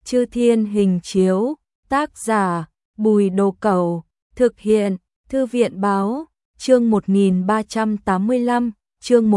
Chư Thiên Hình Chiếu, tác giả Bùi Đồ Cẩu, thực hiện Thư viện Báo, chương 1385, chương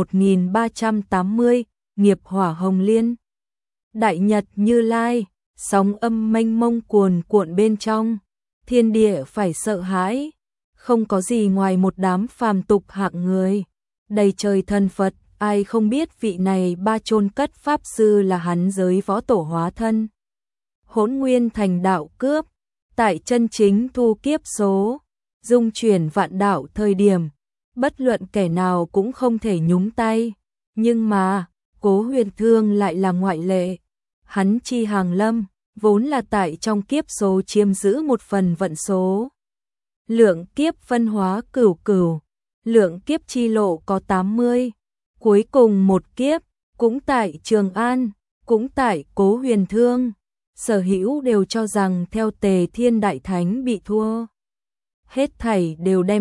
1380, nghiệp hỏa hồng liên. Đại nhật Như Lai, sóng âm mênh mông cuồn cuộn bên trong, thiên địa phải sợ hãi, không có gì ngoài một đám phàm tục hạng người. Đầy trời thần Phật, ai không biết vị này ba chôn cất pháp sư là hắn giới võ tổ hóa thân. Hỗn nguyên thành đạo cướp, tại chân chính thu kiếp số, dung chuyển vạn đạo thời điểm, bất luận kẻ nào cũng không thể nhúng tay, nhưng mà, Cố Huyền Thương lại là ngoại lệ. Hắn chi hàng lâm, vốn là tại trong kiếp số chiếm giữ một phần vận số. Lượng kiếp phân hóa cửu cửu, lượng kiếp chi lộ có 80, cuối cùng một kiếp, cũng tại Trường An, cũng tại Cố Huyền Thương. Sở hữu đều cho rằng theo Tề Thiên Đại Thánh bị thua. Hết thảy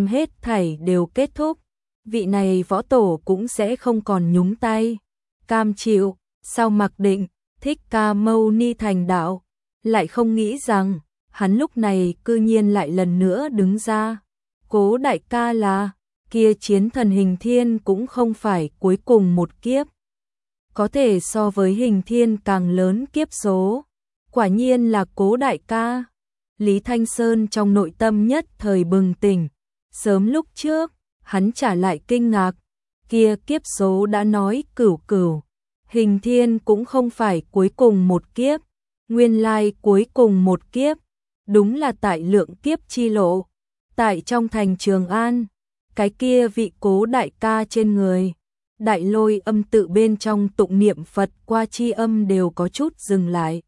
đều kết thúc, vị này võ tổ cũng sẽ không còn nhúng tay. Cam chịu, sau mặc định, Thích Ca Mâu Ni thành đạo, lại không nghĩ rằng, hắn lúc này cư nhiên lại lần nữa đứng ra. Cố đại ca là, kia chiến thần Hình Thiên cũng không phải cuối cùng một kiếp. Có thể so với Hình Thiên càng lớn kiếp số. Quả nhiên là Cố đại ca. Lý Thanh Sơn trong nội tâm nhất thời bừng tỉnh. Sớm lúc trước, hắn trả lại kinh ngạc. Kia kiếp số đã nói cửu cửu. Hình Thiên cũng không phải cuối cùng một kiếp. Nguyên lai cuối cùng một kiếp. Đúng là tại lượng kiếp chi lộ. Tại trong thành Trường An. Cái kia vị Cố đại ca trên người. Đại Lôi âm tự bên trong tụng niệm Phật qua chi âm đều có chút dừng lại.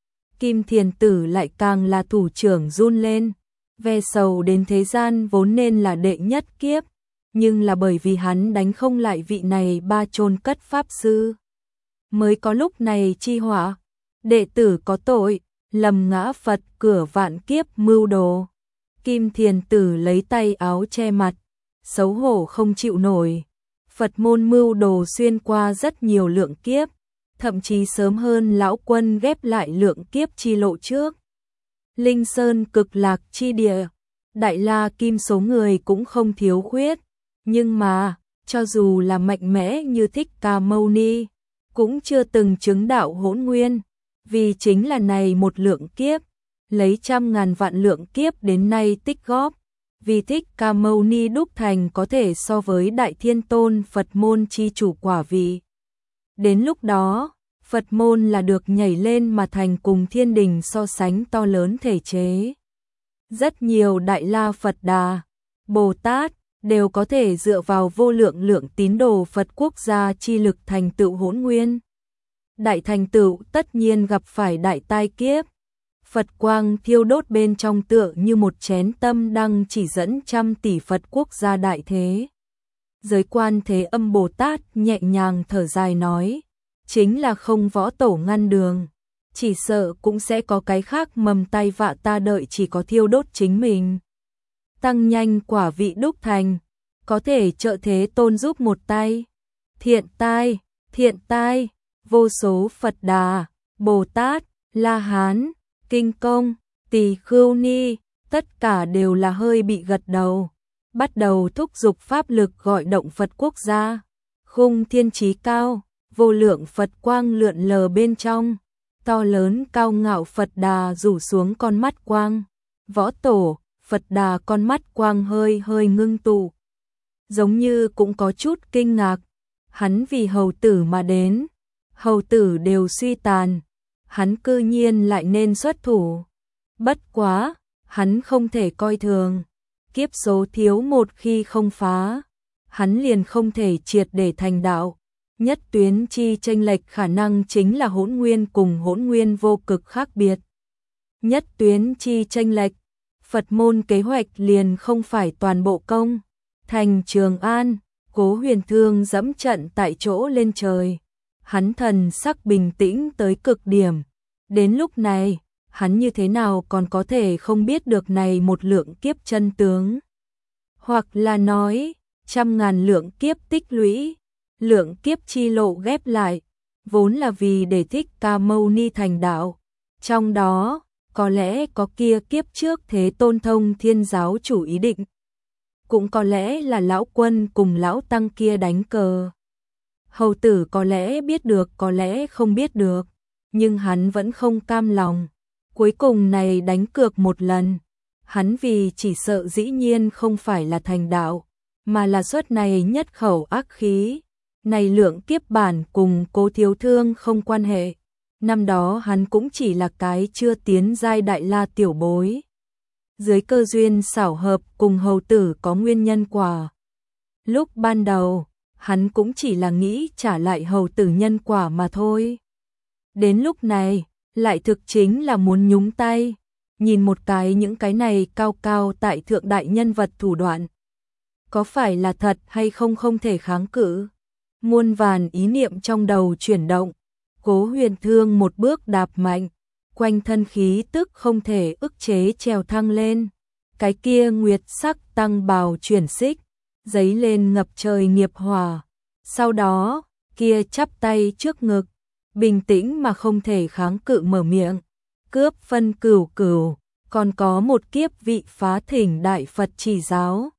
Kim Thiền Tử lại càng là thủ trưởng run lên. Ve sầu đến thế gian vốn nên là đệ nhất kiếp, nhưng là bởi vì hắn đánh không lại vị này ba chôn cất pháp sư, mới có lúc này chi họa. Đệ tử có tội, lầm ngã Phật cửa vạn kiếp mưu đồ. Kim Thiền Tử lấy tay áo che mặt, xấu hổ không chịu nổi. Phật môn mưu đồ xuyên qua rất nhiều lượng kiếp, thậm chí sớm hơn lão quân ghép lại lượng kiếp chi lộ trước. Linh Sơn cực lạc chi địa, Đại La Kim số người cũng không thiếu khuyết, nhưng mà, cho dù là mạnh mẽ như Thích Ca Mâu Ni, cũng chưa từng chứng đạo hỗn nguyên, vì chính là này một lượng kiếp, lấy trăm ngàn vạn lượng kiếp đến nay tích góp, vì Thích Ca Mâu Ni đúc thành có thể so với Đại Thiên Tôn Phật môn chi chủ quả vị. Đến lúc đó, Phật môn là được nhảy lên mà thành cùng thiên đình so sánh to lớn thể chế. Rất nhiều Đại La Phật Đà, Bồ Tát đều có thể dựa vào vô lượng lượng tín đồ Phật quốc gia chi lực thành tựu hỗn nguyên. Đại thành tựu tất nhiên gặp phải đại tai kiếp. Phật quang thiêu đốt bên trong tựa như một chén tâm đăng chỉ dẫn trăm tỷ Phật quốc gia đại thế. Giới Quan Thế Âm Bồ Tát nhẹ nhàng thở dài nói, chính là không võ tổ ngăn đường, chỉ sợ cũng sẽ có cái khác mầm tay vạ ta đợi, chỉ có thiêu đốt chính mình. Tăng nhanh quả vị đúc thành, có thể trợ Thế Tôn giúp một tay. Thiện tai, vô số Phật Đà, Bồ Tát, La Hán, Kinh Công, Tỳ Khưu Ni, tất cả đều là hơi bị gật đầu, bắt đầu thúc giục pháp lực gọi động Phật quốc gia. Khung thiên chí cao, vô lượng Phật quang lượn lờ bên trong, to lớn cao ngạo Phật Đà rủ xuống con mắt quang. Võ tổ, Phật Đà con mắt quang hơi hơi ngưng tụ, giống như cũng có chút kinh ngạc. Hắn vì hầu tử mà đến, hầu tử đều suy tàn, hắn cư nhiên lại nên xuất thủ. Bất quá, hắn không thể coi thường, kiếp số thiếu một khi không phá, hắn liền không thể triệt để thành đạo. Nhất tuyến chi chênh lệch khả năng chính là hỗn nguyên cùng hỗn nguyên vô cực khác biệt. Nhất tuyến chi chênh lệch, Phật môn kế hoạch liền không phải toàn bộ công. Thành Trường An, Cố Huyền Thương dẫm trận tại chỗ lên trời. Hắn thần sắc bình tĩnh tới cực điểm. Đến lúc này, hắn như thế nào còn có thể không biết được này một lượng kiếp chân tướng. Hoặc là nói, trăm ngàn lượng kiếp tích lũy, lượng kiếp chi lộ ghép lại, vốn là vì để Thích Ca Mâu Ni thành đạo. Trong đó, có lẽ có kia kiếp trước Thế Tôn Thông Thiên giáo chủ ý định. Cũng có lẽ là lão quân cùng lão tăng kia đánh cờ. Hầu tử có lẽ biết được, có lẽ không biết được, nhưng hắn vẫn không cam lòng. Cuối cùng này đánh cược một lần, hắn vì chỉ sợ dĩ nhiên không phải là thành đạo, mà là xuất này nhất khẩu ác khí. Này lượng kiếp bản cùng Cố Thiếu Thương không quan hệ. Năm đó hắn cũng chỉ là cái chưa tiến giai đại la tiểu bối. Dưới cơ duyên xảo hợp cùng hầu tử có nguyên nhân quả. Lúc ban đầu, hắn cũng chỉ là nghĩ trả lại hầu tử nhân quả mà thôi. Đến lúc này, lại thực chính là muốn nhúng tay. Nhìn một cái những cái này cao cao tại thượng đại nhân vật thủ đoạn. Có phải là thật hay không không thể kháng cự. Muôn vàn ý niệm trong đầu chuyển động. Cố Huyền Thương một bước đạp mạnh. Quanh thân khí tức không thể ức chế trèo thăng lên. Cái kia nguyệt sắc tăng bào chuyển xích. Giấy lên ngập trời nghiệp hỏa. Sau đó, kia chắp tay trước ngực. Bình tĩnh mà không thể kháng cự mở miệng. Cướp phân cửu cửu. Còn có một kiếp vị phá thỉnh đại Phật chỉ giáo.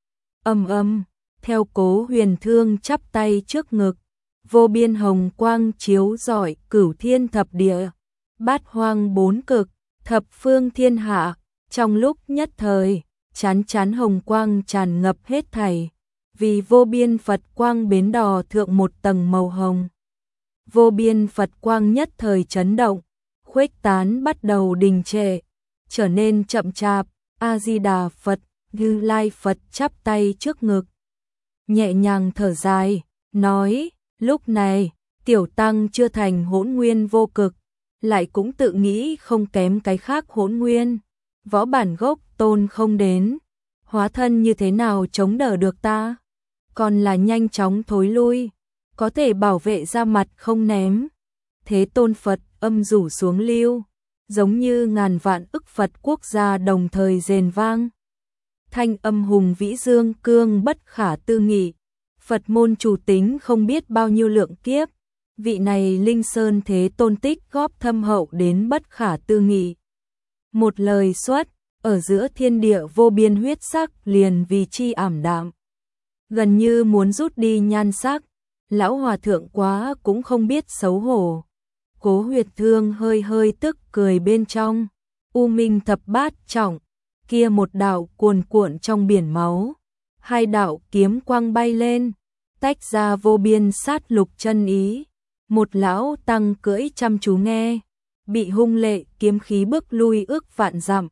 Theo Cố Huyền Thương chắp tay trước ngực. Vô biên hồng quang chiếu rọi cửu thiên thập địa. Bát hoang bốn cực, thập phương thiên hạ. Trong lúc nhất thời, chán chán hồng quang tràn ngập hết thảy. Vì vô biên Phật quang bến đò thượng một tầng màu hồng. Vô biên Phật quang nhất thời chấn động, khuếch tán bắt đầu đình trệ, trở nên chậm chạp. A-di-đà Phật, Như Lai Phật chắp tay trước ngực. Nhẹ nhàng thở dài, nói, lúc này, tiểu tăng chưa thành hỗn nguyên vô cực, lại cũng tự nghĩ không kém cái khác hỗn nguyên. Võ bản gốc tôn không đến, hóa thân như thế nào chống đỡ được ta? Còn là nhanh chóng thối lui, có thể bảo vệ ra mặt không ném. Thế Tôn Phật âm rủ xuống lưu, giống như ngàn vạn ức Phật quốc gia đồng thời rền vang. Thanh âm hùng vĩ dương cương bất khả tư nghị. Phật môn chủ tính không biết bao nhiêu lượng kiếp. Vị này Linh Sơn Thế Tôn tích góp thâm hậu đến bất khả tư nghị. Một lời xuất, ở giữa thiên địa vô biên huyết sắc liền vì chi ảm đạm. Gần như muốn rút đi nhan sắc. Lão hòa thượng quá cũng không biết xấu hổ. Cố Huyền Thương hơi hơi tức cười bên trong. U minh thập bát trọng. Kia một đạo cuồn cuộn trong biển máu. Hai đạo kiếm quang bay lên. Tách ra vô biên sát lục chân ý. Một lão tăng cưỡi chăm chú nghe. Bị hung lệ kiếm khí bước lui ước vạn dặm.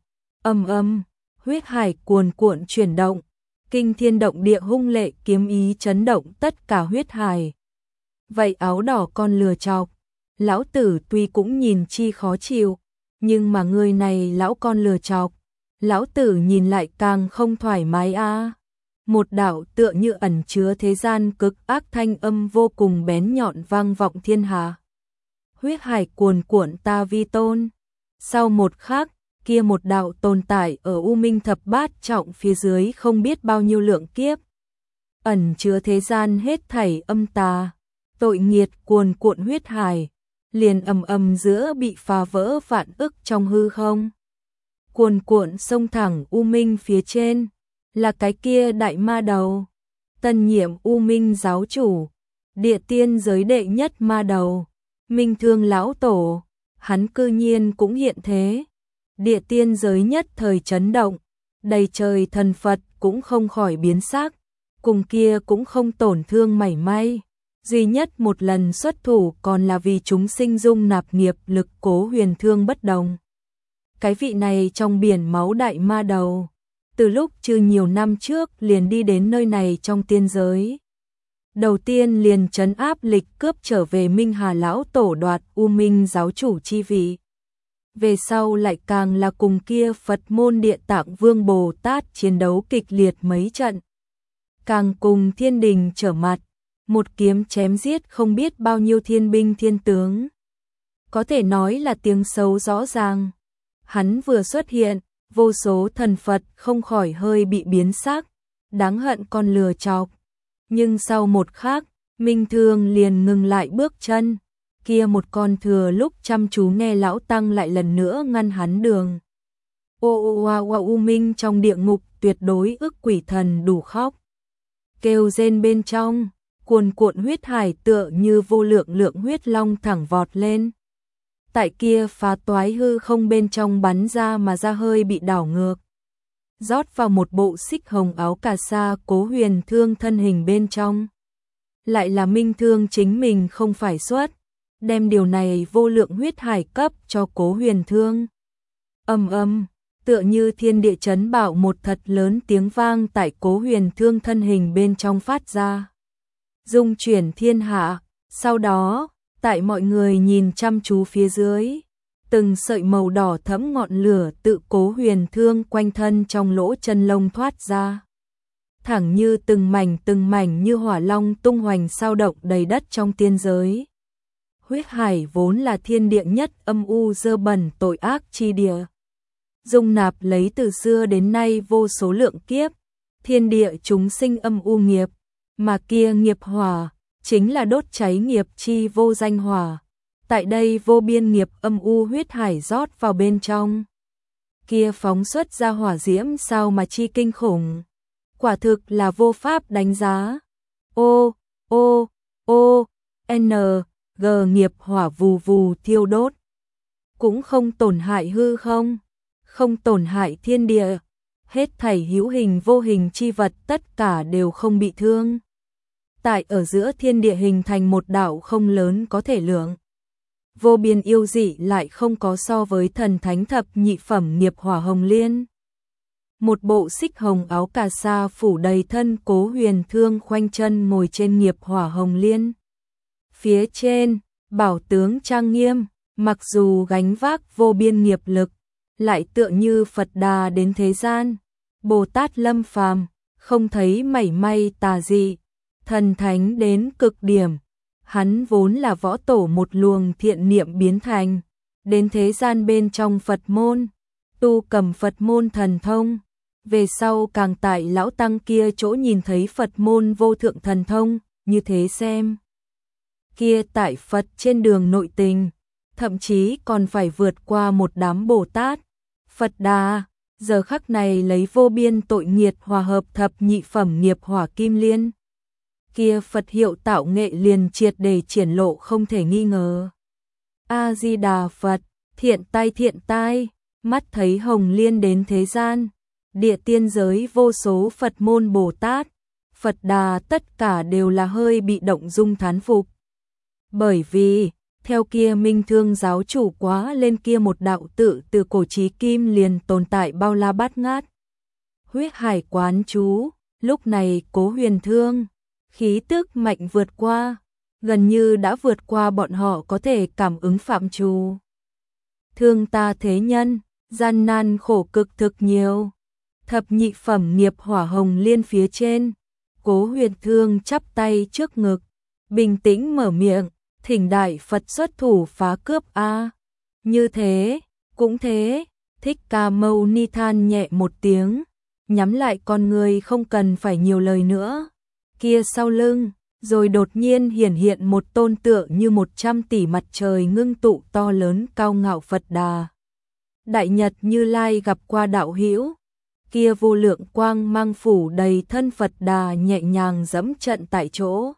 Huyết hải cuồn cuộn chuyển động. Kinh thiên động địa hung lệ kiếm ý chấn động tất cả huyết hải. Vậy áo đỏ con lừa chọc. Lão tử tuy cũng nhìn chi khó chịu, nhưng mà người này lão con lừa chọc. Lão tử nhìn lại càng không thoải mái a. Một đạo tựa như ẩn chứa thế gian cực ác thanh âm vô cùng bén nhọn vang vọng thiên hạ. Huyết hải cuồn cuộn ta vi tôn. Sau một khắc, kia một đạo tồn tại ở U Minh thập bát trọng phía dưới không biết bao nhiêu lượng kiếp. Ẩn chứa thế gian hết thảy âm tà, tội nghiệt cuồn cuộn huyết hải, liền giữa bị phá vỡ vạn ức trong hư không. Cuồn cuộn sông thẳng U Minh phía trên, là cái kia đại ma đầu, tân nhiệm U Minh giáo chủ, địa tiên giới đệ nhất ma đầu, Minh Thương lão tổ, hắn cư nhiên cũng hiện thế. Địa tiên giới nhất thời chấn động, đầy trời thần Phật cũng không khỏi biến sắc, cùng kia cũng không tổn thương mảy may. Duy nhất một lần xuất thủ còn là vì chúng sinh dung nạp nghiệp lực Cố Huyền Thương bất đồng. Cái vị này trong biển máu đại ma đầu, từ lúc chưa nhiều năm trước liền đi đến nơi này trong tiên giới. Đầu tiên liền trấn áp lịch cướp trở về Minh Hà lão tổ đoạt U Minh giáo chủ chi vị. Về sau lại càng là cùng kia Phật môn Địa Tạng Vương Bồ Tát chiến đấu kịch liệt mấy trận. Càng cùng thiên đình trở mặt, một kiếm chém giết không biết bao nhiêu thiên binh thiên tướng. Có thể nói là tiếng xấu rõ ràng. Hắn vừa xuất hiện, vô số thần Phật không khỏi hơi bị biến sắc, đáng hận con lừa chọc. Nhưng sau một khắc, Minh Thương liền ngừng lại bước chân. kia một con thừa lúc chăm chú nghe lão tăng lại lần nữa ngăn hắn đường. U minh trong địa ngục tuyệt đối ức quỷ thần đủ khóc. Kêu rên bên trong, cuồn cuộn huyết hải tựa như vô lượng lượng huyết long thẳng vọt lên. Tại kia phá toái hư không bên trong bắn ra mà ra hơi bị đảo ngược. Rót vào một bộ xích hồng áo cà sa Cố Huyền Thương thân hình bên trong. Lại là Minh Thương chính mình không phải xuất, đem điều này vô lượng huyết hải cấp cho Cố Huyền Thương. Âm tựa như thiên địa chấn bạo một thật lớn tiếng vang tại Cố Huyền Thương thân hình bên trong phát ra. Dung chuyển thiên hạ, sau đó, tại mọi người nhìn chăm chú phía dưới, từng sợi màu đỏ thẫm ngọn lửa tự Cố Huyền Thương quanh thân trong lỗ chân lông thoát ra. Thẳng như từng mảnh như hỏa long tung hoành sao động đầy đất trong tiên giới. Huyết hải vốn là thiên địa nhất âm u dơ bẩn tội ác chi địa. Dung nạp lấy từ xưa đến nay vô số lượng kiếp, thiên địa chúng sinh âm u nghiệp, mà kia nghiệp hỏa, chính là đốt cháy nghiệp chi vô danh hỏa. Tại đây vô biên nghiệp âm u huyết hải rót vào bên trong. Kia phóng xuất ra hỏa diễm sao mà chi kinh khủng. Quả thực là vô pháp đánh giá. G nghiệp hỏa vù vù thiêu đốt. Cũng không tổn hại hư không tổn hại thiên địa. Hết thảy hữu hình vô hình chi vật tất cả đều không bị thương. Tại ở giữa thiên địa hình thành một đạo không lớn có thể lượng. Vô biên yêu dị lại không có so với thần thánh thập nhị phẩm nghiệp hỏa hồng liên. Một bộ xích hồng áo cà sa phủ đầy thân Cố Huyền Thương khoanh chân ngồi trên nghiệp hỏa hồng liên. Phía trên, bảo tướng trang nghiêm, mặc dù gánh vác vô biên nghiệp lực, lại tựa như Phật Đà đến thế gian, Bồ Tát lâm phàm, không thấy mảy may tà dị, thần thánh đến cực điểm. Hắn vốn là võ tổ một luồng thiện niệm biến thành, đến thế gian bên trong Phật môn, tu cầm Phật môn thần thông. Về sau càng tại lão tăng kia chỗ nhìn thấy Phật môn vô thượng thần thông, như thế xem. Kia tại Phật trên đường nội tình, thậm chí còn phải vượt qua một đám Bồ Tát, Phật Đà, giờ khắc này lấy vô biên tội nghiệt hòa hợp thập nhị phẩm nghiệp hỏa kim liên. Kia Phật hiệu tạo nghệ liền triệt để triển lộ không thể nghi ngờ. A Di Đà Phật, thiện tai, mắt thấy hồng liên đến thế gian. Địa tiên giới vô số Phật môn Bồ Tát, Phật Đà tất cả đều là hơi bị động dung thán phục. Bởi vì, theo kia Minh Thương giáo chủ quá lên kia một đạo tự từ cổ chí kim liền tồn tại bao la bát ngát. Huyết hải quán chú, lúc này Cố Huyền Thương, khí tức mạnh vượt qua, gần như đã vượt qua bọn họ có thể cảm ứng phạm trù. Thương ta thế nhân, gian nan khổ cực thực nhiều. Thập nhị phẩm nghiệp hỏa hồng liên phía trên, Cố Huyền Thương chắp tay trước ngực, bình tĩnh mở miệng, thỉnh đại Phật xuất thủ phá cướp a. Như thế, cũng thế, Thích Ca Mâu Ni than nhẹ một tiếng, nhắm lại con người không cần phải nhiều lời nữa. Kia sau lưng, rồi đột nhiên hiển hiện một tôn tựa như 100 tỷ mặt trời ngưng tụ to lớn cao ngạo Phật Đà. Đại Nhật Như Lai gặp qua đạo hữu. Kia vô lượng quang mang phủ đầy thân Phật Đà nhẹ nhàng dẫm trận tại chỗ.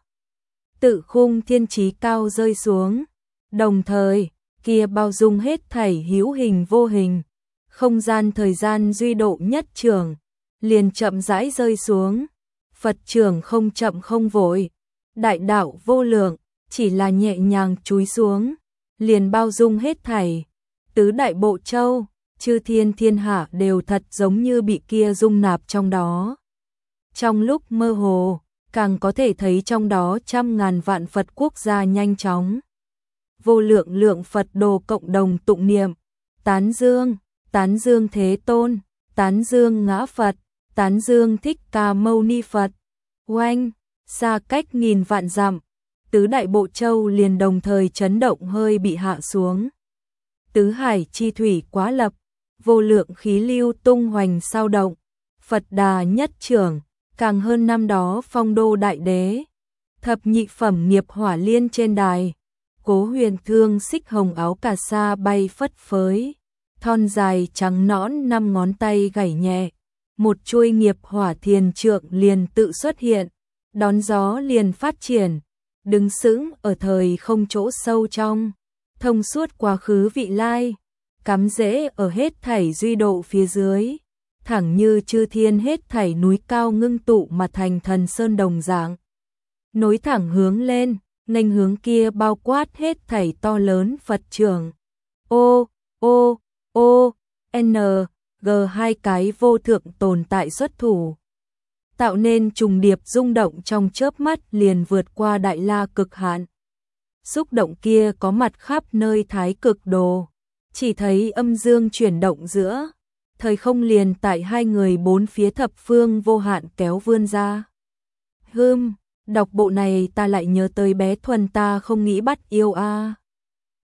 Tự khung thiên trí cao rơi xuống. Đồng thời, kia bao dung hết thảy hữu hình vô hình. Không gian thời gian duy độ nhất trường, liền chậm rãi rơi xuống. Phật trường không chậm không vội. Đại đạo vô lượng, chỉ là nhẹ nhàng chúi xuống. Liền bao dung hết thảy. Tứ đại bộ châu. Chư thiên thiên hạ đều thật giống như bị kia dung nạp trong đó. Trong lúc mơ hồ, càng có thể thấy trong đó trăm ngàn vạn Phật quốc gia nhanh chóng. Vô lượng lượng Phật đồ cộng đồng tụng niệm, tán dương Thế Tôn, tán dương Ngã Phật, tán dương Thích Ca Mâu Ni Phật. Oanh, xa cách nghìn vạn dặm, tứ đại bộ châu liền đồng thời chấn động hơi bị hạ xuống. Tứ hải chi thủy quá lập, vô lượng khí lưu tung hoành sao động, Phật Đà nhất trưởng, càng hơn năm đó phong đô đại đế. Thập nhị phẩm nghiệp hỏa liên trên đài, Cố Huyền Thương xích hồng áo cà sa bay phất phới, thon dài trắng nõn 5 ngón tay gảy nhẹ, một chuôi nghiệp hỏa thiền trượng liền tự xuất hiện, đón gió liền phát triển, đứng sững ở thời không chỗ sâu trong, thông suốt quá khứ vị lai, cắm rễ ở hết thảy duy độ phía dưới, thẳng như chư thiên hết thảy núi cao ngưng tụ mà thành thần sơn đồng dạng, nối thẳng hướng lên, nghênh hướng kia bao quát hết thảy to lớn Phật trưởng. G hai cái vô thượng tồn tại xuất thủ, tạo nên trùng điệp rung động trong chớp mắt liền vượt qua đại la cực hạn. Xúc động kia có mặt khắp nơi thái cực đồ, chỉ thấy âm dương chuyển động giữa, thời không liền tại hai người bốn phía thập phương vô hạn kéo vươn ra. Đọc bộ này ta lại nhớ tới bé Thuần ta không nghĩ bắt yêu a.